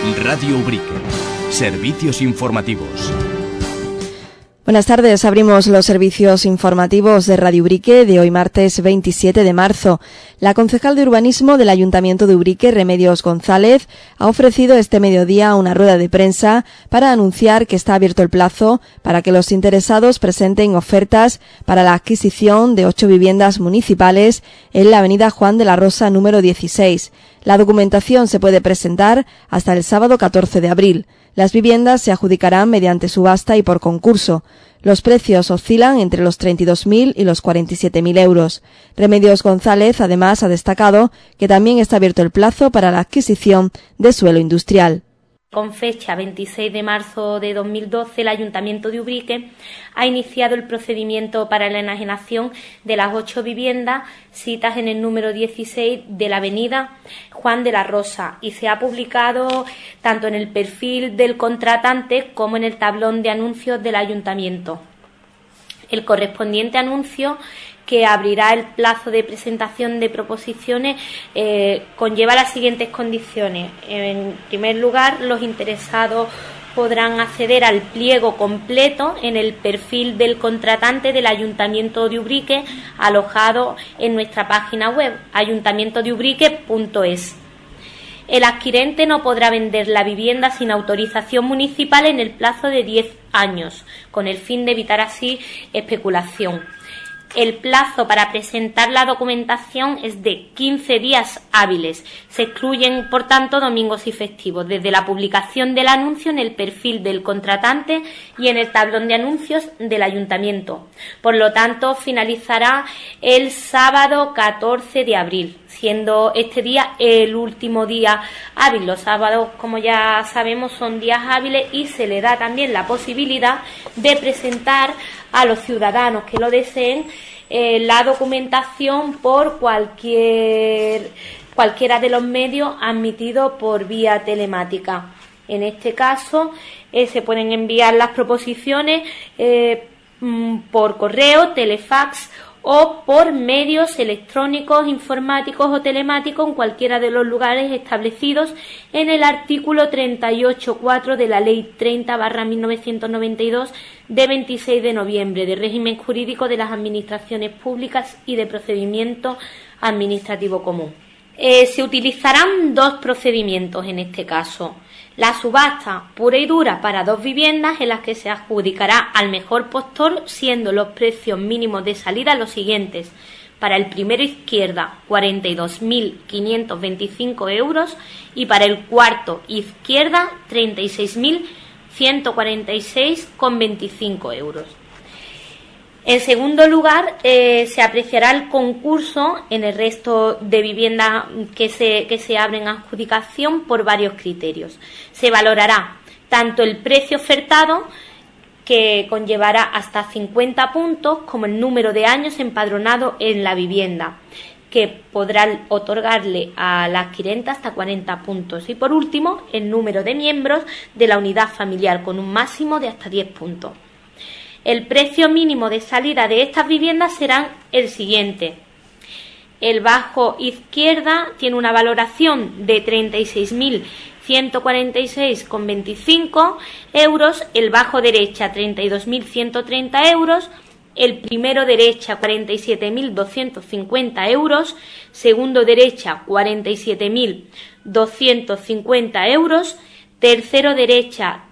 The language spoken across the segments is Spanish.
Radio Ubrique. Servicios informativos. Buenas tardes, abrimos los servicios informativos de Radio Ubrique de hoy martes 27 de marzo. La concejal de urbanismo del Ayuntamiento de Ubrique, Remedios González, ha ofrecido este mediodía una rueda de prensa para anunciar que está abierto el plazo para que los interesados presenten ofertas para la adquisición de 8 viviendas municipales en la avenida Juan de la Rosa número 16. La documentación se puede presentar hasta el sábado 14 de abril. Las viviendas se adjudicarán mediante subasta y por concurso. Los precios oscilan entre los 32.000 y los 47.000 euros. Remedios González, además, ha destacado que también está abierto el plazo para la adquisición de suelo industrial. Con fecha 26 de marzo de 2012, el Ayuntamiento de Ubrique ha iniciado el procedimiento para la enajenación de las 8 viviendas citas en el número 16 de la avenida Juan de la Rosa y se ha publicado tanto en el perfil del contratante como en el tablón de anuncios del Ayuntamiento. El correspondiente anuncio, que abrirá el plazo de presentación de proposiciones, conlleva las siguientes condiciones. En primer lugar, los interesados podrán acceder al pliego completo en el perfil del contratante del Ayuntamiento de Ubrique, alojado en nuestra página web, ayuntamientodeubrique.es. El adquirente no podrá vender la vivienda sin autorización municipal en el plazo de 10 años, con el fin de evitar así especulación. El plazo para presentar la documentación es de 15 días hábiles. Se excluyen, por tanto, domingos y festivos, desde la publicación del anuncio en el perfil del contratante y en el tablón de anuncios del Ayuntamiento. Por lo tanto, finalizará el sábado 14 de abril, siendo este día el último día hábil. Los sábados, como ya sabemos, son días hábiles y se le da también la posibilidad de presentar a los ciudadanos que lo deseen la documentación por cualquiera de los medios admitidos por vía telemática. En este caso se pueden enviar las proposiciones por correo, telefax o por medios electrónicos, informáticos o telemáticos en cualquiera de los lugares establecidos en el artículo 38.4 de la Ley 30/1992 de 26 de noviembre de régimen jurídico de las administraciones públicas y de procedimiento administrativo común. Se utilizarán 2 procedimientos en este caso. La subasta pura y dura para 2 viviendas en las que se adjudicará al mejor postor, siendo los precios mínimos de salida los siguientes. Para el primero izquierda, 42.525 euros y para el cuarto izquierda, 36.146,25 euros. En segundo lugar, se apreciará el concurso en el resto de viviendas que se abren a adjudicación por varios criterios. Se valorará tanto el precio ofertado, que conllevará hasta 50 puntos, como el número de años empadronado en la vivienda, que podrá otorgarle a la adquirente hasta 40 puntos. Y por último, el número de miembros de la unidad familiar, con un máximo de hasta 10 puntos. El precio mínimo de salida de estas viviendas será el siguiente. El bajo izquierda tiene una valoración de 36.146,25 euros, el bajo derecha 32.130 euros, el primero derecha 47.250 euros, segundo derecha 47.250 euros, tercero derecha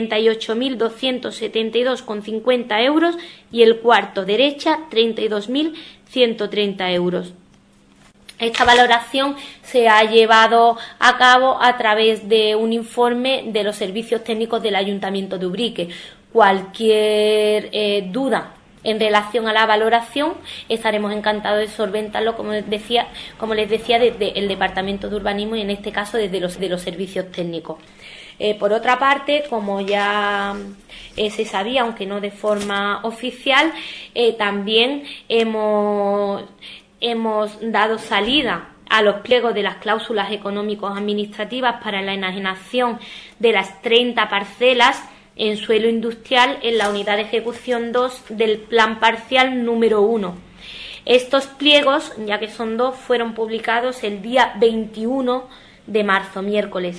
38.272,50 euros y el cuarto derecha 32.130 euros. Esta valoración se ha llevado a cabo a través de un informe de los servicios técnicos del Ayuntamiento de Ubrique. Cualquier duda en relación a la valoración, estaremos encantados de solventarlo, como les decía, desde el Departamento de Urbanismo y en este caso desde los servicios técnicos. Por otra parte, como ya se sabía, aunque no de forma oficial, también hemos dado salida a los pliegos de las cláusulas económicos administrativas para la enajenación de las 30 parcelas en suelo industrial en la unidad de ejecución 2 del plan parcial número 1. Estos pliegos, ya que son 2, fueron publicados el día 21 de marzo, miércoles,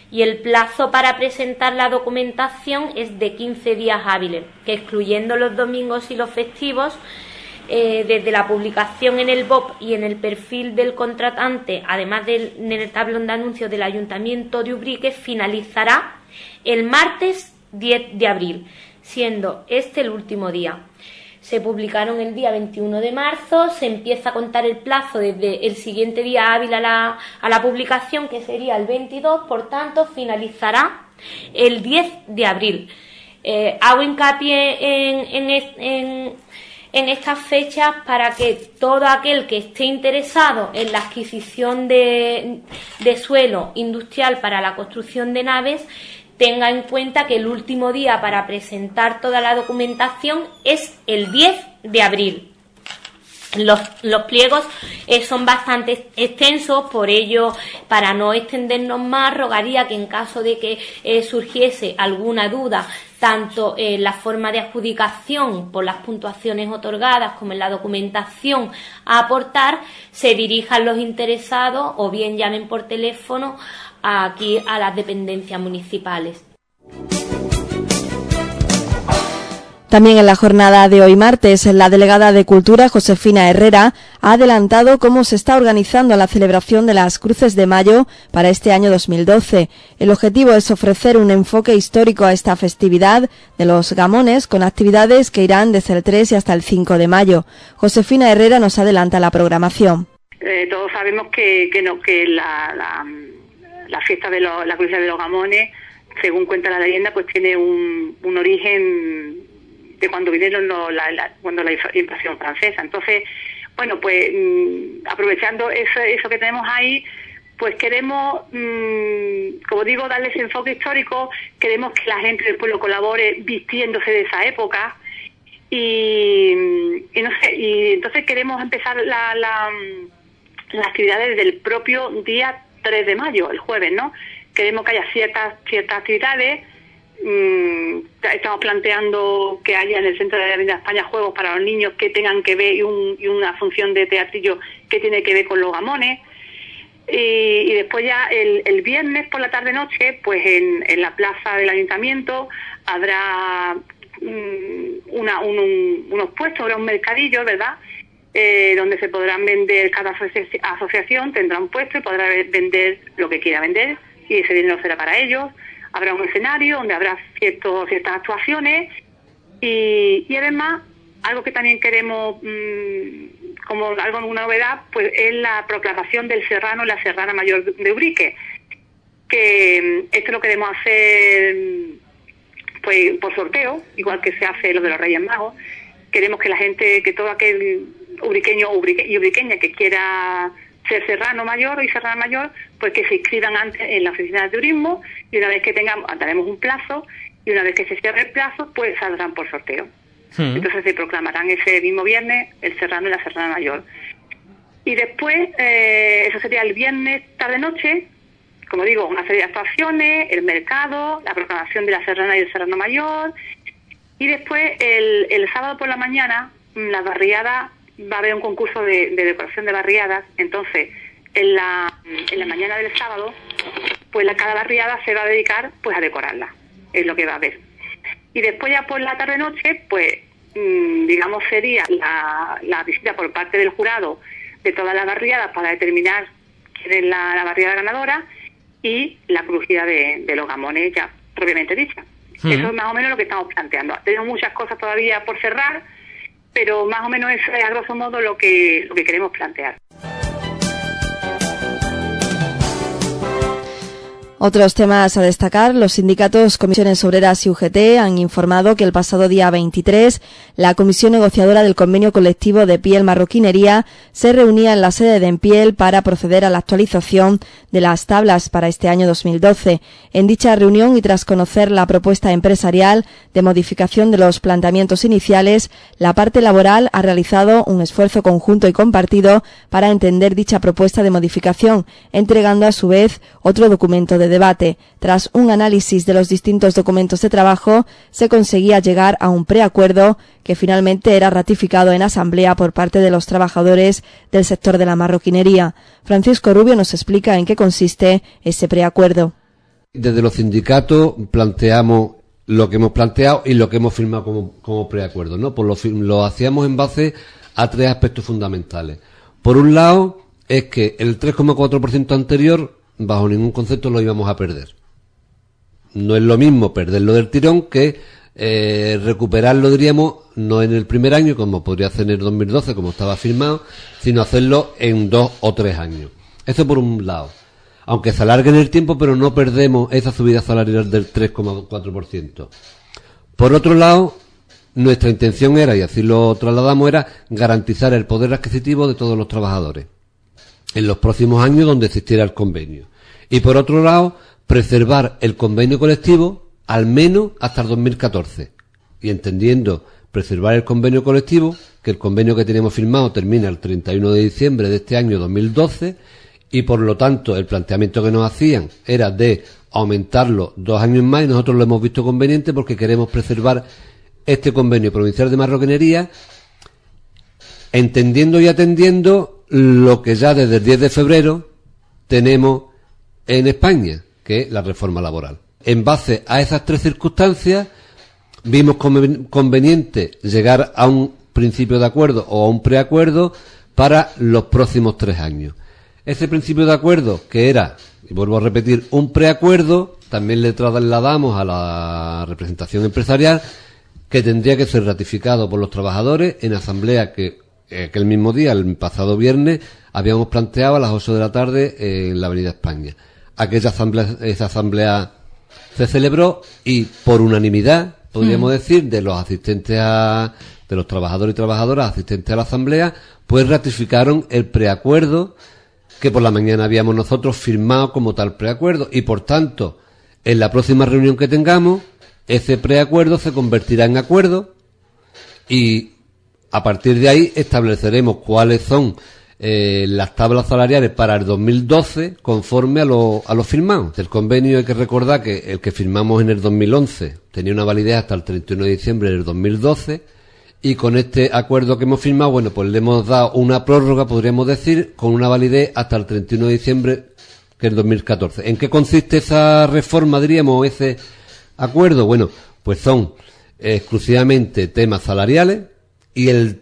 y el plazo para presentar la documentación es de 15 días hábiles, que excluyendo los domingos y los festivos, desde la publicación en el BOP y en el perfil del contratante, además en el tablón de anuncios del Ayuntamiento de Ubrique, finalizará el martes 10 de abril, siendo este el último día. Se publicaron el día 21 de marzo, se empieza a contar el plazo desde el siguiente día hábil a la publicación, que sería el 22, por tanto finalizará el 10 de abril. Hago hincapié en estas fechas para que todo aquel que esté interesado en la adquisición de suelo industrial para la construcción de naves tenga en cuenta que el último día para presentar toda la documentación es el 10 de abril. Los pliegos son bastante extensos, por ello, para no extendernos más, rogaría que en caso de que surgiese alguna duda, tanto en la forma de adjudicación por las puntuaciones otorgadas como en la documentación a aportar, se dirijan los interesados o bien llamen por teléfono aquí a las dependencias municipales. También en la jornada de hoy martes, la delegada de Cultura, Josefina Herrera, ha adelantado cómo se está organizando la celebración de las Cruces de Mayo para este año 2012. El objetivo es ofrecer un enfoque histórico a esta festividad de los Gamones, con actividades que irán desde el 3 y hasta el 5 de mayo. Josefina Herrera nos adelanta la programación. Todos sabemos que la fiesta de la Cruz de los Gamones, según cuenta la leyenda, pues tiene un origen de cuando vinieron cuando la invasión francesa. Entonces, bueno, pues aprovechando eso que tenemos ahí, pues queremos, como digo, darle ese enfoque histórico. Queremos que la gente del pueblo colabore vistiéndose de esa época y no sé, y entonces queremos empezar las actividades desde el propio día 3 de mayo, el jueves, ¿no? Queremos que haya ciertas actividades. Estamos planteando que haya en el centro de la Avenida España juegos para los niños que tengan que ver y una función de teatrillo que tiene que ver con los gamones, y después ya el viernes por la tarde-noche, pues en la plaza del Ayuntamiento habrá unos puestos, habrá un mercadillo, ¿verdad?, donde se podrán vender, cada asociación tendrá un puesto y podrá vender lo que quiera vender y ese dinero será para ellos. Habrá un escenario donde habrá ciertas actuaciones y además algo que también queremos como algo, una novedad, pues es la proclamación del serrano y la serrana mayor de Ubrique, que esto lo queremos hacer pues por sorteo, igual que se hace lo de los Reyes Magos. Queremos que la gente, que todo aquel ubriqueño y ubriqueña que quiera ser serrano mayor y serrana mayor, pues que se inscriban antes en la oficina de turismo, y una vez que daremos un plazo, y una vez que se cierre el plazo, pues saldrán por sorteo. Entonces se proclamarán ese mismo viernes el serrano y la serrana mayor. Y después, eso sería el viernes tarde-noche, como digo, una serie de actuaciones, el mercado, la proclamación de la serrana y el serrano mayor, y después el sábado por la mañana, las barriadas, va a haber un concurso de decoración de barriadas. Entonces en la mañana del sábado, pues cada barriada se va a dedicar pues a decorarla, es lo que va a haber. Y después ya por la tarde-noche, pues digamos sería la visita por parte del jurado de todas las barriadas para determinar quién es la barriada ganadora, y la crujida de los gamones ya propiamente dicha. Eso es más o menos lo que estamos planteando. Tenemos muchas cosas todavía por cerrar, pero más o menos eso es a grosso modo lo que queremos plantear. Otros temas a destacar: los sindicatos, comisiones obreras y UGT han informado que el pasado día 23 la comisión negociadora del convenio colectivo de Piel Marroquinería se reunía en la sede de Empiel para proceder a la actualización de las tablas para este año 2012. En dicha reunión, y tras conocer la propuesta empresarial de modificación de los planteamientos iniciales, la parte laboral ha realizado un esfuerzo conjunto y compartido para entender dicha propuesta de modificación, entregando a su vez otro documento de debate. Tras un análisis de los distintos documentos de trabajo, se conseguía llegar a un preacuerdo que finalmente era ratificado en asamblea por parte de los trabajadores del sector de la marroquinería. Francisco Rubio nos explica en qué consiste ese preacuerdo. Desde los sindicatos planteamos lo que hemos planteado y lo que hemos firmado como preacuerdo, ¿no? Pues lo hacíamos en base a 3 aspectos fundamentales. Por un lado, es que el 3,4% anterior, bajo ningún concepto, lo íbamos a perder. No es lo mismo perderlo del tirón que recuperarlo, diríamos, no en el primer año, como podría hacer en el 2012, como estaba firmado, sino hacerlo en 2 o 3 años. Eso por un lado. Aunque se alargue en el tiempo, pero no perdemos esa subida salarial del 3,4%. Por otro lado, nuestra intención era, y así lo trasladamos, era garantizar el poder adquisitivo de todos los trabajadores en los próximos años donde existiera el convenio. Y por otro lado, preservar el convenio colectivo al menos hasta el 2014. Y entendiendo preservar el convenio colectivo, que el convenio que tenemos firmado termina el 31 de diciembre de este año 2012, y por lo tanto el planteamiento que nos hacían era de aumentarlo 2 años más, y nosotros lo hemos visto conveniente porque queremos preservar este convenio provincial de marroquinería, entendiendo y atendiendo lo que ya desde el 10 de febrero tenemos en España, que es la reforma laboral. En base a esas 3 circunstancias, vimos conveniente llegar a un principio de acuerdo o a un preacuerdo para los próximos 3 años. Ese principio de acuerdo, que era, y vuelvo a repetir, un preacuerdo, también le trasladamos a la representación empresarial, que tendría que ser ratificado por los trabajadores en asamblea que el mismo día, el pasado viernes, habíamos planteado a las 8 de la tarde en la Avenida España. Esa asamblea se celebró y por unanimidad, podríamos decir, de los asistentes de los trabajadores y trabajadoras asistentes a la asamblea, pues ratificaron el preacuerdo que por la mañana habíamos nosotros firmado como tal preacuerdo, y por tanto, en la próxima reunión que tengamos, ese preacuerdo se convertirá en acuerdo, y a partir de ahí estableceremos cuáles son las tablas salariales para el 2012 conforme a lo firmado. El convenio, hay que recordar que el que firmamos en el 2011 tenía una validez hasta el 31 de diciembre del 2012, y con este acuerdo que hemos firmado, bueno, pues le hemos dado una prórroga, podríamos decir, con una validez hasta el 31 de diciembre del 2014. ¿En qué consiste esa reforma, diríamos, ese acuerdo? Bueno, pues son exclusivamente temas salariales, y el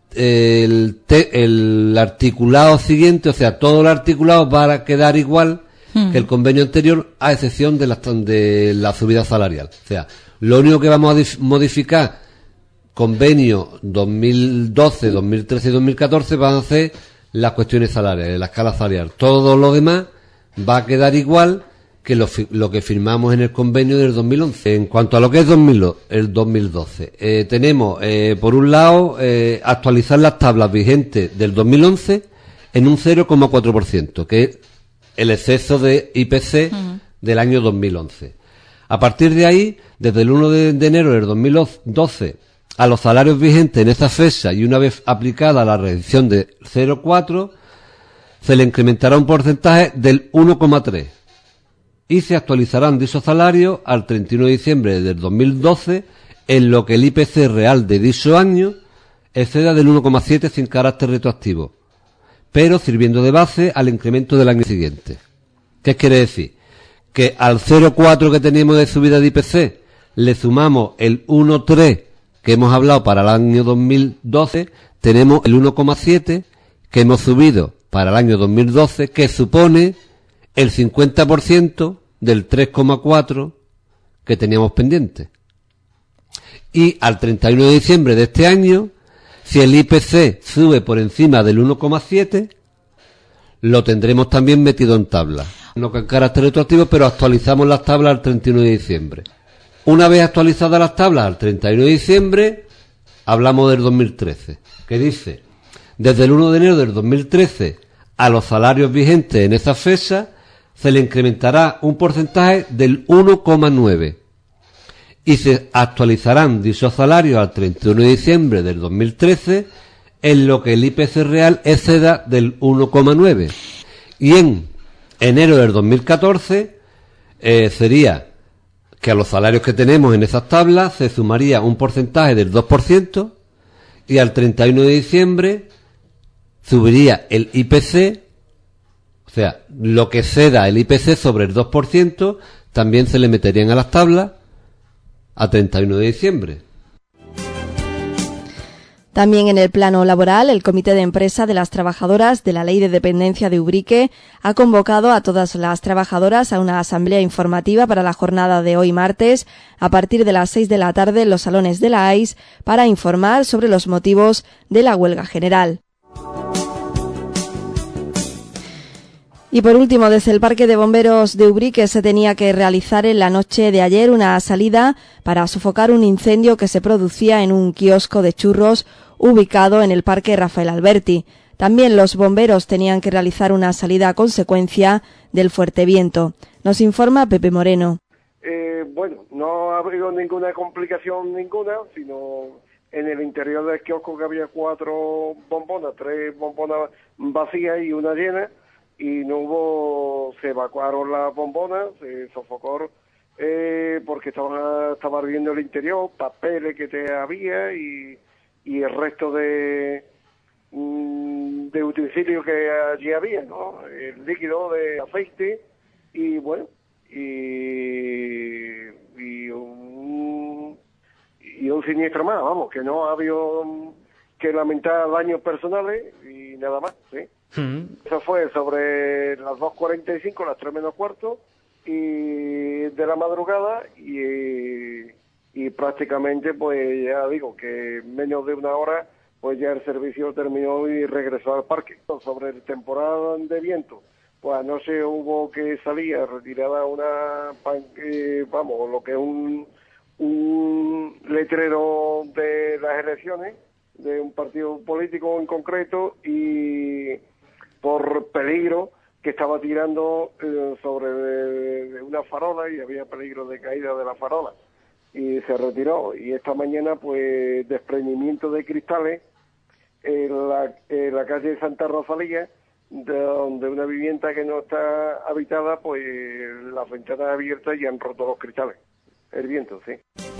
articulado siguiente, o sea, todo el articulado va a quedar igual que el convenio anterior, a excepción de la subida salarial. O sea, lo único que vamos a modificar, convenio 2012, 2013 y 2014, van a ser las cuestiones salariales, la escala salarial. Todo lo demás va a quedar igual que lo que firmamos en el convenio del 2011. En cuanto a lo que es el 2012, tenemos, por un lado, actualizar las tablas vigentes del 2011 en un 0,4%, que es el exceso de IPC del año 2011. A partir de ahí, desde el 1 de enero del 2012, a los salarios vigentes en esa fecha, y una vez aplicada la reducción de 0,4, se le incrementará un porcentaje del 1,3 y se actualizarán dichos salarios al 31 de diciembre del 2012 en lo que el IPC real de dicho año exceda del 1,7 sin carácter retroactivo, pero sirviendo de base al incremento del año siguiente. ¿Qué quiere decir? Que al 0,4 que teníamos de subida de IPC le sumamos el 1,3 que hemos hablado para el año 2012, tenemos el 1,7 que hemos subido para el año 2012, que supone el 50% del 3,4 que teníamos pendiente. Y al 31 de diciembre de este año, si el IPC sube por encima del 1,7, lo tendremos también metido en tabla. No con carácter retroactivo, pero actualizamos las tablas al 31 de diciembre. Una vez actualizadas las tablas al 31 de diciembre, hablamos del 2013, que dice, desde el 1 de enero del 2013 a los salarios vigentes en esa fecha se le incrementará un porcentaje del 1,9 y se actualizarán dichos salarios al 31 de diciembre del 2013 en lo que el IPC real exceda del 1,9. Y en enero del 2014 sería que a los salarios que tenemos en esas tablas se sumaría un porcentaje del 2% y al 31 de diciembre subiría el IPC, o sea, lo que ceda el IPC sobre el 2% también se le meterían a las tablas a 31 de diciembre. También en el plano laboral, el Comité de Empresa de las Trabajadoras de la Ley de Dependencia de Ubrique ha convocado a todas las trabajadoras a una asamblea informativa para la jornada de hoy martes a partir de las 6 de la tarde en los salones de la AIS para informar sobre los motivos de la huelga general. Y por último, desde el Parque de Bomberos de Ubrique se tenía que realizar en la noche de ayer una salida para sofocar un incendio que se producía en un kiosco de churros ubicado en el Parque Rafael Alberti. También los bomberos tenían que realizar una salida a consecuencia del fuerte viento. Nos informa Pepe Moreno. Bueno, no ha habido ninguna complicación sino en el interior del kiosco que había 4 bombonas, 3 bombonas vacías y una llena. Y se evacuaron las bombonas, se sofocó porque estaba ardiendo el interior, papeles que había y el resto de utensilios que allí había, ¿no? El líquido de aceite y bueno, y un siniestro más, vamos, que no ha habido que lamentar daños personales y nada más, ¿sí? Eso fue sobre las 2:45, las 3 menos cuarto y de la madrugada y prácticamente pues ya digo que en menos de una hora pues ya el servicio terminó y regresó al parque. Sobre el temporal de viento, pues anoche hubo que salir retirada lo que es un letrero de las elecciones de un partido político en concreto por peligro que estaba tirando sobre una farola y había peligro de caída de la farola y se retiró. Y esta mañana pues desprendimiento de cristales en la calle Santa Rosalía, donde una vivienda que no está habitada, pues las ventanas abiertas y han roto los cristales. El viento, sí.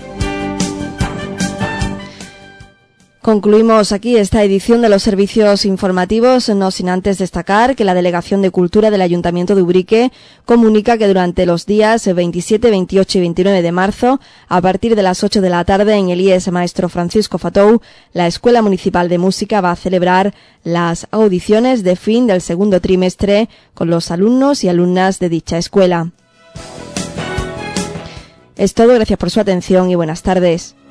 Concluimos aquí esta edición de los servicios informativos, no sin antes destacar que la Delegación de Cultura del Ayuntamiento de Ubrique comunica que durante los días 27, 28 y 29 de marzo, a partir de las 8 de la tarde en el IES Maestro Francisco Fatou, la Escuela Municipal de Música va a celebrar las audiciones de fin del segundo trimestre con los alumnos y alumnas de dicha escuela. Es todo, gracias por su atención y buenas tardes.